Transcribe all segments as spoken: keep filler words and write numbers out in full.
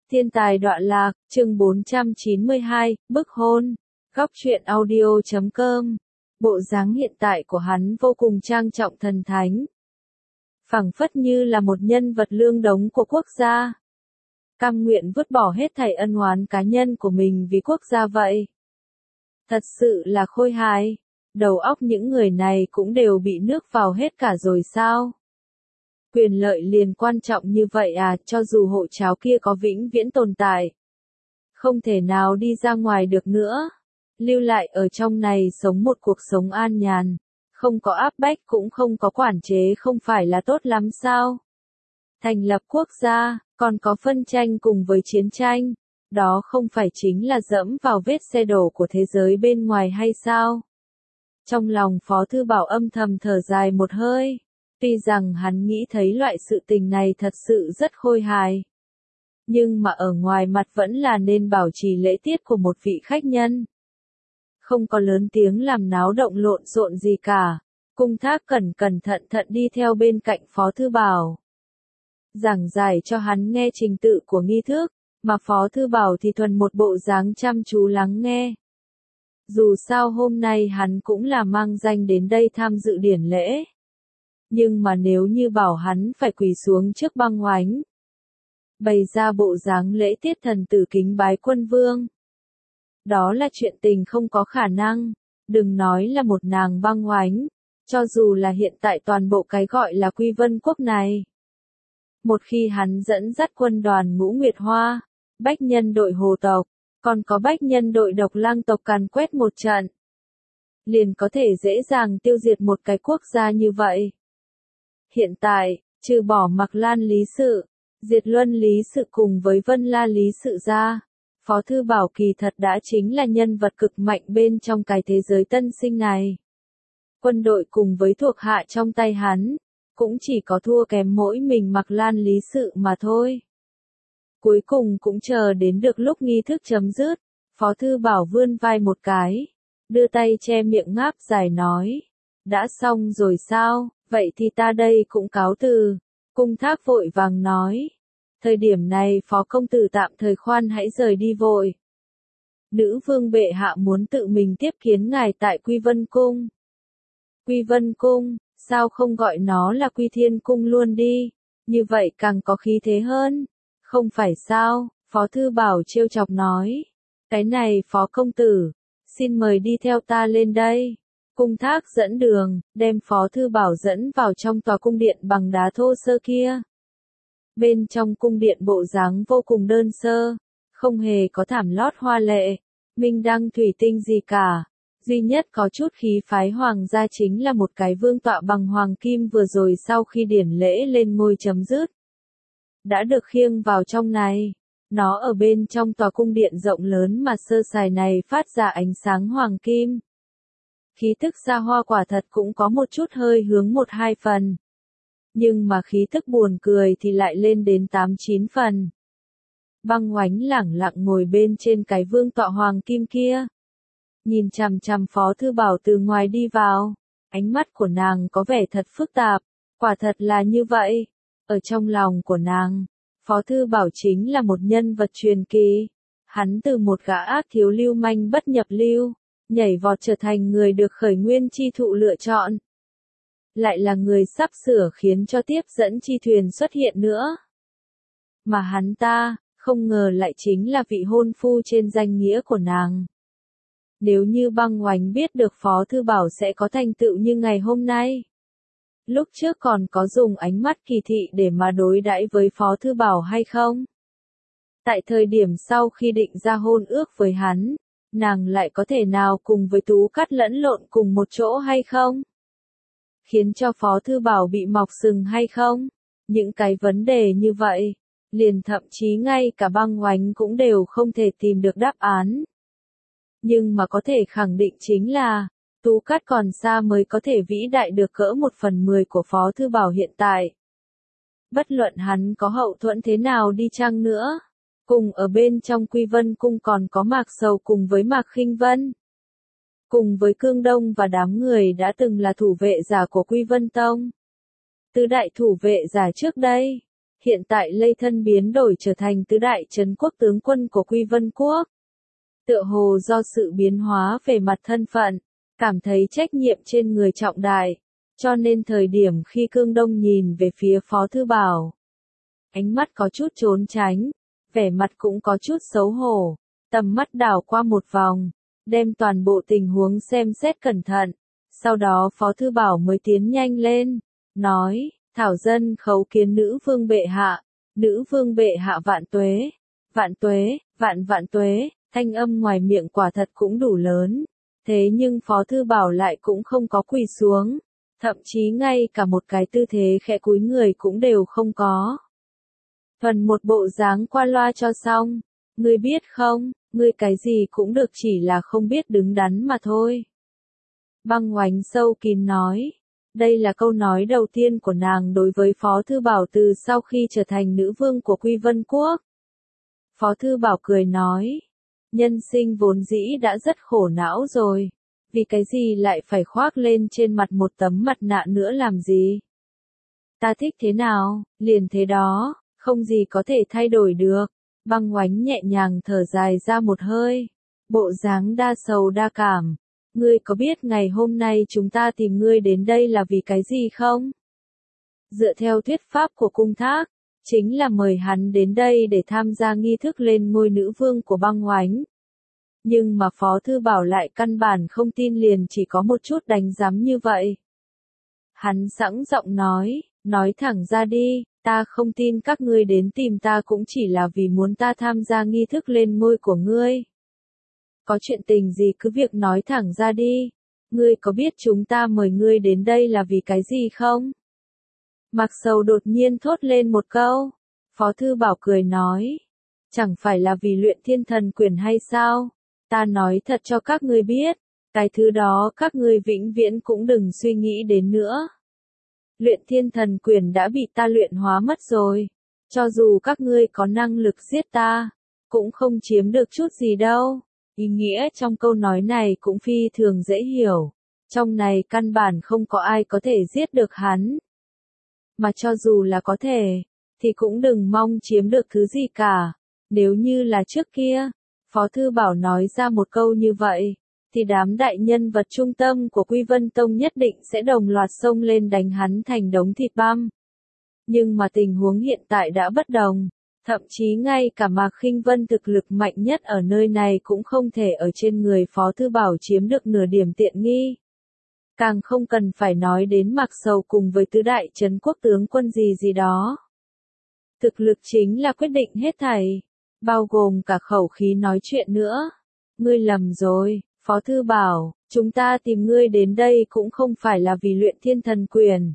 Thiên tài đọa lạc, chương bốn trăm chín mươi hai, bức hôn. Góc truyện audio chấm com. Bộ dáng hiện tại của hắn vô cùng trang trọng thần thánh. Phảng phất như là một nhân vật lương đống của quốc gia. Cam nguyện vứt bỏ hết thảy ân oán cá nhân của mình vì quốc gia vậy. Thật sự là khôi hài. Đầu óc những người này cũng đều bị nước vào hết cả rồi sao? Quyền lợi liền quan trọng như vậy à, cho dù hộ cháo kia có vĩnh viễn tồn tại. Không thể nào đi ra ngoài được nữa. Lưu lại ở trong này sống một cuộc sống an nhàn. Không có áp bách cũng không có quản chế không phải là tốt lắm sao? Thành lập quốc gia, còn có phân tranh cùng với chiến tranh. Đó không phải chính là dẫm vào vết xe đổ của thế giới bên ngoài hay sao? Trong lòng Phó Thư Bảo âm thầm thở dài một hơi. Tuy rằng hắn nghĩ thấy loại sự tình này thật sự rất khôi hài. Nhưng mà ở ngoài mặt vẫn là nên bảo trì lễ tiết của một vị khách nhân. Không có lớn tiếng làm náo động lộn xộn gì cả. Cung Thác cẩn cẩn thận thận đi theo bên cạnh Phó Thư Bảo. Giảng giải cho hắn nghe trình tự của nghi thức, mà Phó Thư Bảo thì thuần một bộ dáng chăm chú lắng nghe. Dù sao hôm nay hắn cũng là mang danh đến đây tham dự điển lễ. Nhưng mà nếu như bảo hắn phải quỳ xuống trước Băng Oánh, bày ra bộ dáng lễ tiết thần tử kính bái quân vương, đó là chuyện tình không có khả năng. Đừng nói là một nàng Băng Oánh, cho dù là hiện tại toàn bộ cái gọi là Quy Vân quốc này. Một khi hắn dẫn dắt quân đoàn Ngũ Nguyệt Hoa, Bách Nhân đội Hồ tộc, còn có Bách Nhân đội Độc Lang tộc càn quét một trận, liền có thể dễ dàng tiêu diệt một cái quốc gia như vậy. Hiện tại, trừ bỏ Mặc Lan Lý Sự, Diệt Luân Lý Sự cùng với Vân La Lý Sự ra, Phó Thư Bảo kỳ thật đã chính là nhân vật cực mạnh bên trong cái thế giới tân sinh này. Quân đội cùng với thuộc hạ trong tay hắn, cũng chỉ có thua kém mỗi mình Mặc Lan Lý Sự mà thôi. Cuối cùng cũng chờ đến được lúc nghi thức chấm dứt, Phó Thư Bảo vươn vai một cái, đưa tay che miệng ngáp dài nói, đã xong rồi sao? Vậy thì ta đây cũng cáo từ. Cung Thác vội vàng nói. Thời điểm này Phó công tử tạm thời khoan hãy rời đi vội. Nữ vương bệ hạ muốn tự mình tiếp kiến ngài tại Quy Vân Cung. Quy Vân Cung, sao không gọi nó là Quy Thiên Cung luôn đi, như vậy càng có khí thế hơn. Không phải sao, Phó Thư Bảo trêu chọc nói. Cái này Phó công tử, xin mời đi theo ta lên đây. Cung Thác dẫn đường, đem Phó Thư Bảo dẫn vào trong tòa cung điện bằng đá thô sơ kia. Bên trong cung điện bộ dáng vô cùng đơn sơ, không hề có thảm lót hoa lệ, minh đăng thủy tinh gì cả. Duy nhất có chút khí phái hoàng gia chính là một cái vương tọa bằng hoàng kim vừa rồi sau khi điển lễ lên ngôi chấm dứt. Đã được khiêng vào trong này. Nó ở bên trong tòa cung điện rộng lớn mà sơ sài này phát ra ánh sáng hoàng kim. Khí tức xa hoa quả thật cũng có một chút hơi hướng một hai phần. Nhưng mà khí tức buồn cười thì lại lên đến tám chín phần. Băng Oánh lẳng lặng ngồi bên trên cái vương tọa hoàng kim kia. Nhìn chằm chằm Phó Thư Bảo từ ngoài đi vào. Ánh mắt của nàng có vẻ thật phức tạp. Quả thật là như vậy. Ở trong lòng của nàng, Phó Thư Bảo chính là một nhân vật truyền kỳ. Hắn từ một gã ác thiếu lưu manh bất nhập lưu, nhảy vọt trở thành người được khởi nguyên chi thụ lựa chọn. Lại là người sắp sửa khiến cho tiếp dẫn chi thuyền xuất hiện nữa. Mà hắn ta, không ngờ lại chính là vị hôn phu trên danh nghĩa của nàng. Nếu như Băng Oánh biết được Phó Thư Bảo sẽ có thành tựu như ngày hôm nay. Lúc trước còn có dùng ánh mắt kỳ thị để mà đối đãi với Phó Thư Bảo hay không? Tại thời điểm sau khi định ra hôn ước với hắn, nàng lại có thể nào cùng với Tú Cát lẫn lộn cùng một chỗ hay không? Khiến cho Phó Thư Bảo bị mọc sừng hay không? Những cái vấn đề như vậy, liền thậm chí ngay cả Băng Oánh cũng đều không thể tìm được đáp án. Nhưng mà có thể khẳng định chính là, Tú Cát còn xa mới có thể vĩ đại được cỡ một phần mười của Phó Thư Bảo hiện tại. Bất luận hắn có hậu thuẫn thế nào đi chăng nữa. Cùng ở bên trong Quy Vân Cung còn có Mạc Sầu cùng với Mạc Khinh Vân. Cùng với Cương Đông và đám người đã từng là thủ vệ giả của Quy Vân Tông. Tứ đại thủ vệ giả trước đây, hiện tại lây thân biến đổi trở thành tứ đại trấn quốc tướng quân của Quy Vân Quốc. Tựa hồ do sự biến hóa về mặt thân phận, cảm thấy trách nhiệm trên người trọng đại, cho nên thời điểm khi Cương Đông nhìn về phía Phó Thư Bảo, ánh mắt có chút trốn tránh, vẻ mặt cũng có chút xấu hổ, tầm mắt đảo qua một vòng, đem toàn bộ tình huống xem xét cẩn thận, sau đó Phó Thư Bảo mới tiến nhanh lên, nói, thảo dân khấu kiến nữ vương bệ hạ, nữ vương bệ hạ vạn tuế, vạn tuế, vạn vạn tuế, thanh âm ngoài miệng quả thật cũng đủ lớn, thế nhưng Phó Thư Bảo lại cũng không có quỳ xuống, thậm chí ngay cả một cái tư thế khẽ cúi người cũng đều không có. Thuần một bộ dáng qua loa cho xong, ngươi biết không, ngươi cái gì cũng được chỉ là không biết đứng đắn mà thôi. Băng Oánh sâu kín nói, đây là câu nói đầu tiên của nàng đối với Phó Thư Bảo từ sau khi trở thành nữ vương của Quy Vân Quốc. Phó Thư Bảo cười nói, nhân sinh vốn dĩ đã rất khổ não rồi, vì cái gì lại phải khoác lên trên mặt một tấm mặt nạ nữa làm gì? Ta thích thế nào, liền thế đó, không gì có thể thay đổi được. Băng Oánh nhẹ nhàng thở dài ra một hơi, bộ dáng đa sầu đa cảm. Ngươi có biết ngày hôm nay chúng ta tìm ngươi đến đây là vì cái gì không? Dựa theo thuyết pháp của cung thác, chính là mời hắn đến đây để tham gia nghi thức lên ngôi nữ vương của Băng Oánh. Nhưng mà Phó Thư Bảo lại căn bản không tin liền chỉ có một chút đánh giám như vậy. Hắn sẵn giọng nói, nói thẳng ra đi, ta không tin các ngươi đến tìm ta cũng chỉ là vì muốn ta tham gia nghi thức lên ngôi của ngươi. Có chuyện tình gì cứ việc nói thẳng ra đi, ngươi có biết chúng ta mời ngươi đến đây là vì cái gì không? Mạc Sầu đột nhiên thốt lên một câu, Phó Thư Bảo cười nói, chẳng phải là vì luyện thiên thần quyền hay sao? Ta nói thật cho các ngươi biết, cái thứ đó các ngươi vĩnh viễn cũng đừng suy nghĩ đến nữa. Luyện thiên thần quyền đã bị ta luyện hóa mất rồi, cho dù các ngươi có năng lực giết ta, cũng không chiếm được chút gì đâu. Ý nghĩa trong câu nói này cũng phi thường dễ hiểu, trong này căn bản không có ai có thể giết được hắn. Mà cho dù là có thể, thì cũng đừng mong chiếm được thứ gì cả. Nếu như là trước kia, Phó Thư Bảo nói ra một câu như vậy, thì đám đại nhân vật trung tâm của Quy Vân Tông nhất định sẽ đồng loạt xông lên đánh hắn thành đống thịt băm. Nhưng mà tình huống hiện tại đã bất đồng, thậm chí ngay cả Mạc Khinh Vân thực lực mạnh nhất ở nơi này cũng không thể ở trên người Phó Thư Bảo chiếm được nửa điểm tiện nghi. Càng không cần phải nói đến Mạc Sầu cùng với tứ đại trấn quốc tướng quân gì gì đó. Thực lực chính là quyết định hết thảy, bao gồm cả khẩu khí nói chuyện nữa. Ngươi lầm rồi, Phó Thư Bảo, chúng ta tìm ngươi đến đây cũng không phải là vì luyện thiên thần quyền.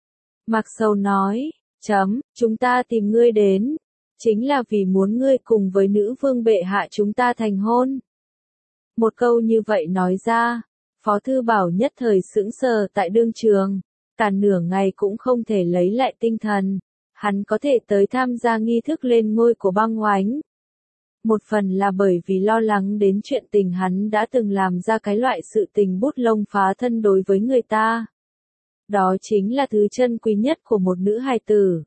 Mạc Sầu nói, chấm, chúng ta tìm ngươi đến, chính là vì muốn ngươi cùng với nữ vương bệ hạ chúng ta thành hôn. Một câu như vậy nói ra, Phó Thư Bảo nhất thời sững sờ tại đương trường, cả nửa ngày cũng không thể lấy lại tinh thần, hắn có thể tới tham gia nghi thức lên ngôi của Băng Oánh. Một phần là bởi vì lo lắng đến chuyện tình hắn đã từng làm ra cái loại sự tình bút lông phá thân đối với người ta. Đó chính là thứ chân quý nhất của một nữ hài tử.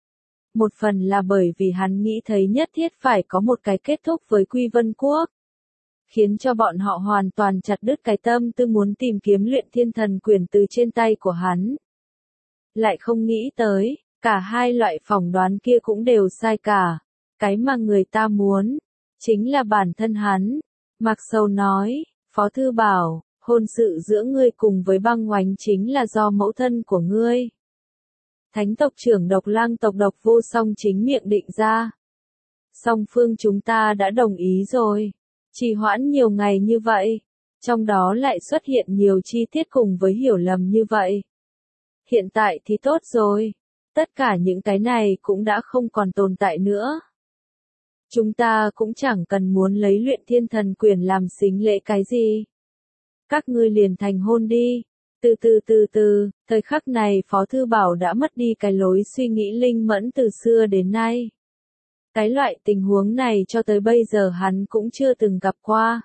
Một phần là bởi vì hắn nghĩ thấy nhất thiết phải có một cái kết thúc với Quy Vân Quốc, khiến cho bọn họ hoàn toàn chặt đứt cái tâm tư muốn tìm kiếm luyện thiên thần quyền từ trên tay của hắn. Lại không nghĩ tới, cả hai loại phỏng đoán kia cũng đều sai cả. Cái mà người ta muốn, chính là bản thân hắn. Mạc Sầu nói, Phó Thư Bảo, hôn sự giữa ngươi cùng với Băng Oánh chính là do mẫu thân của ngươi. Thánh tộc trưởng Độc Lang tộc Độc Vô Song chính miệng định ra. Song phương chúng ta đã đồng ý rồi. Trì hoãn nhiều ngày như vậy, trong đó lại xuất hiện nhiều chi tiết cùng với hiểu lầm như vậy. Hiện tại thì tốt rồi, tất cả những cái này cũng đã không còn tồn tại nữa. Chúng ta cũng chẳng cần muốn lấy luyện thiên thần quyền làm sính lễ cái gì. Các ngươi liền thành hôn đi. Từ từ từ từ, thời khắc này Phó Thư Bảo đã mất đi cái lối suy nghĩ linh mẫn từ xưa đến nay. Cái loại tình huống này cho tới bây giờ hắn cũng chưa từng gặp qua.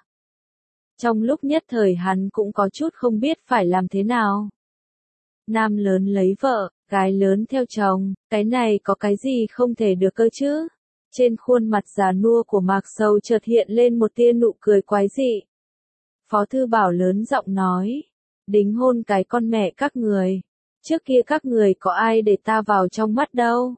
Trong lúc nhất thời hắn cũng có chút không biết phải làm thế nào. Nam lớn lấy vợ, Gái lớn theo chồng, cái này có cái gì không thể được cơ chứ? Trên khuôn mặt già nua của Mạc Sầu chợt hiện lên một tia nụ cười quái dị. Phó Thư Bảo lớn giọng nói, đính hôn cái con mẹ các người. Trước kia các người có ai để ta vào trong mắt đâu.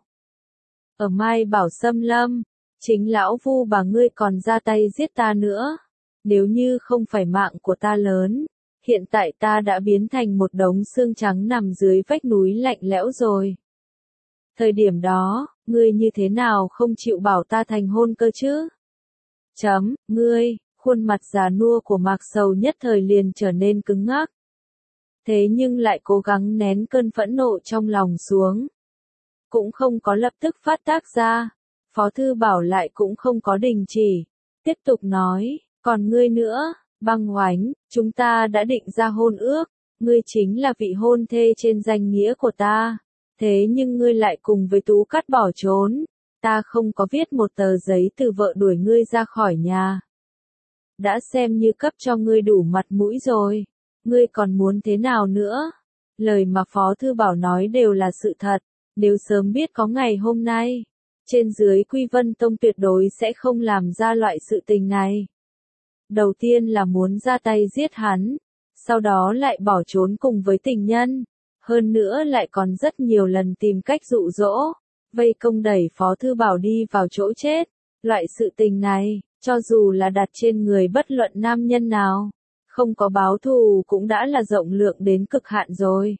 Ở Mai Bảo Xâm Lâm, chính lão Vu bà ngươi còn ra tay giết ta nữa. Nếu như không phải mạng của ta lớn, hiện tại ta đã biến thành một đống xương trắng nằm dưới vách núi lạnh lẽo rồi. Thời điểm đó, ngươi như thế nào không chịu bảo ta thành hôn cơ chứ? Chấm, ngươi, khuôn mặt già nua của Mạc Sầu nhất thời liền trở nên cứng ngắc. Thế nhưng lại cố gắng nén cơn phẫn nộ trong lòng xuống. Cũng không có lập tức phát tác ra. Phó Thư Bảo lại cũng không có đình chỉ. Tiếp tục nói, còn ngươi nữa, Băng Oánh, chúng ta đã định ra hôn ước. Ngươi chính là vị hôn thê trên danh nghĩa của ta. Thế nhưng ngươi lại cùng với Tú Cát bỏ trốn. Ta không có viết một tờ giấy từ vợ đuổi ngươi ra khỏi nhà. Đã xem như cấp cho ngươi đủ mặt mũi rồi. Ngươi còn muốn thế nào nữa? Lời mà Phó Thư Bảo nói đều là sự thật. Nếu sớm biết có ngày hôm nay, trên dưới Quy Vân Tông tuyệt đối sẽ không làm ra loại sự tình này. Đầu tiên là muốn ra tay giết hắn, sau đó lại bỏ trốn cùng với tình nhân, hơn nữa lại còn rất nhiều lần tìm cách dụ dỗ, vây công đẩy Phó Thư Bảo đi vào chỗ chết. Loại sự tình này, cho dù là đặt trên người bất luận nam nhân nào, không có báo thù cũng đã là rộng lượng đến cực hạn rồi.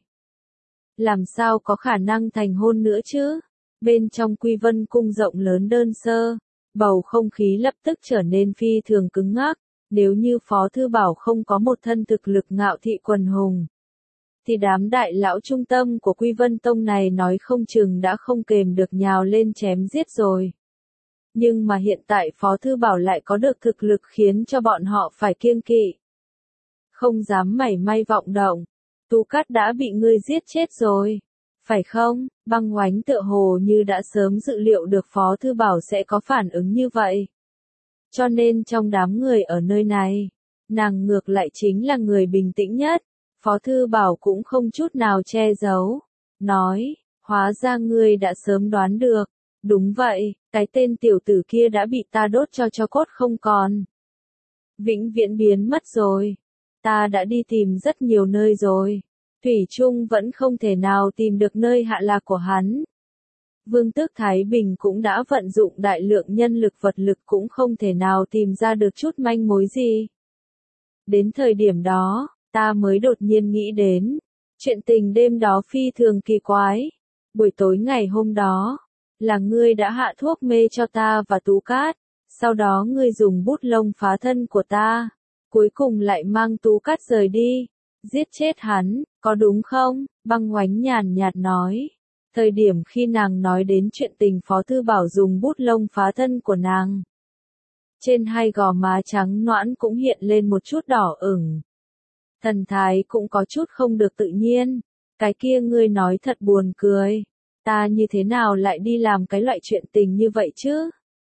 Làm sao có khả năng thành hôn nữa chứ? Bên trong Quy Vân cung rộng lớn đơn sơ, bầu không khí lập tức trở nên phi thường cứng ngắc. Nếu như Phó Thư Bảo không có một thân thực lực ngạo thị quần hùng, thì đám đại lão trung tâm của Quy Vân Tông này nói không chừng đã không kềm được nhào lên chém giết rồi. Nhưng mà hiện tại Phó Thư Bảo lại có được thực lực khiến cho bọn họ phải kiêng kỵ. Không dám mảy may vọng động. Tú Cát đã bị ngươi giết chết rồi. Phải không? Băng Oánh tựa hồ như đã sớm dự liệu được Phó Thư Bảo sẽ có phản ứng như vậy. Cho nên trong đám người ở nơi này, nàng ngược lại chính là người bình tĩnh nhất. Phó Thư Bảo cũng không chút nào che giấu. Nói, hóa ra ngươi đã sớm đoán được. Đúng vậy, cái tên tiểu tử kia đã bị ta đốt cho tro cốt không còn. Vĩnh viễn biến mất rồi. Ta đã đi tìm rất nhiều nơi rồi. Thủy chung vẫn không thể nào tìm được nơi hạ lạc của hắn. Vương Tước Thái Bình cũng đã vận dụng đại lượng nhân lực vật lực cũng không thể nào tìm ra được chút manh mối gì. Đến thời điểm đó, ta mới đột nhiên nghĩ đến. Chuyện tình đêm đó phi thường kỳ quái. Buổi tối ngày hôm đó, là ngươi đã hạ thuốc mê cho ta và Tú Cát. Sau đó ngươi dùng bút lông phá thân của ta. Cuối cùng lại mang Tú Cát rời đi. Giết chết hắn, có đúng không? Băng Oánh nhàn nhạt nói. Thời điểm khi nàng nói đến chuyện tình Phó Thư Bảo dùng bút lông phá thân của nàng. Trên hai gò má trắng nõn cũng hiện lên một chút đỏ ửng. Thần thái cũng có chút không được tự nhiên. Cái kia ngươi nói thật buồn cười. Ta như thế nào lại đi làm cái loại chuyện tình như vậy chứ?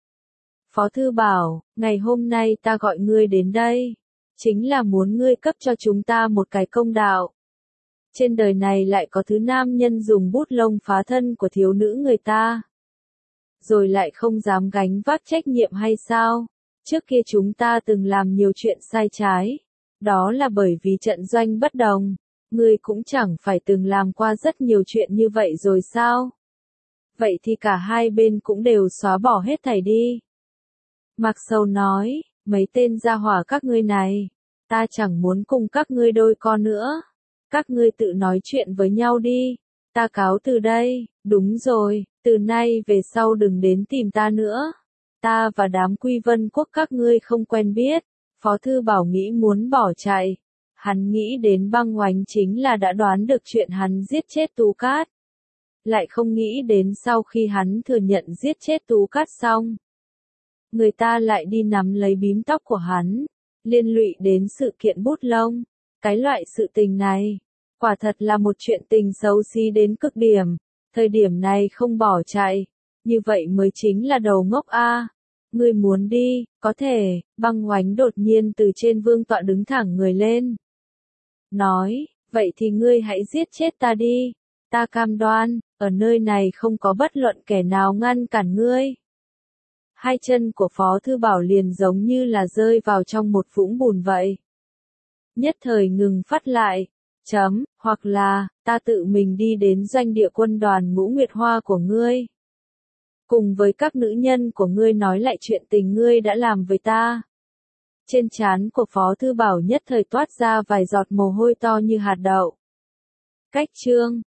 Phó Thư Bảo, ngày hôm nay ta gọi ngươi đến đây. Chính là muốn ngươi cấp cho chúng ta một cái công đạo. Trên đời này lại có thứ nam nhân dùng bút lông phá thân của thiếu nữ người ta. Rồi lại không dám gánh vác trách nhiệm hay sao? Trước kia chúng ta từng làm nhiều chuyện sai trái. Đó là bởi vì trận doanh bất đồng. Ngươi cũng chẳng phải từng làm qua rất nhiều chuyện như vậy rồi sao? Vậy thì cả hai bên cũng đều xóa bỏ hết thảy đi. Mạc Sầu nói, mấy tên gia hỏa các ngươi này, ta chẳng muốn cùng các ngươi đôi con nữa. Các ngươi tự nói chuyện với nhau đi. Ta cáo từ đây. Đúng rồi, từ nay về sau đừng đến tìm ta nữa. Ta và đám Quy Vân Quốc các ngươi không quen biết. Phó Thư Bảo nghĩ muốn bỏ chạy. Hắn nghĩ đến Băng Oánh chính là đã đoán được chuyện hắn giết chết Tú Cát. Lại không nghĩ đến sau khi hắn thừa nhận giết chết Tú Cát xong, người ta lại đi nắm lấy bím tóc của hắn, liên lụy đến sự kiện bút lông. Cái loại sự tình này, quả thật là một chuyện tình xấu xí đến cực điểm. Thời điểm này không bỏ chạy, như vậy mới chính là đầu ngốc a. Ngươi muốn đi, có thể. Băng Oánh đột nhiên từ trên vương tọa đứng thẳng người lên. Nói, vậy thì ngươi hãy giết chết ta đi. Ta cam đoan, ở nơi này không có bất luận kẻ nào ngăn cản ngươi. Hai chân của Phó Thư Bảo liền giống như là rơi vào trong một vũng bùn vậy. Nhất thời ngừng phát lại, chấm, hoặc là, ta tự mình đi đến doanh địa quân đoàn Ngũ Nguyệt Hoa của ngươi. Cùng với các nữ nhân của ngươi nói lại chuyện tình ngươi đã làm với ta. Trên trán của Phó Thư Bảo nhất thời toát ra vài giọt mồ hôi to như hạt đậu. Cách chương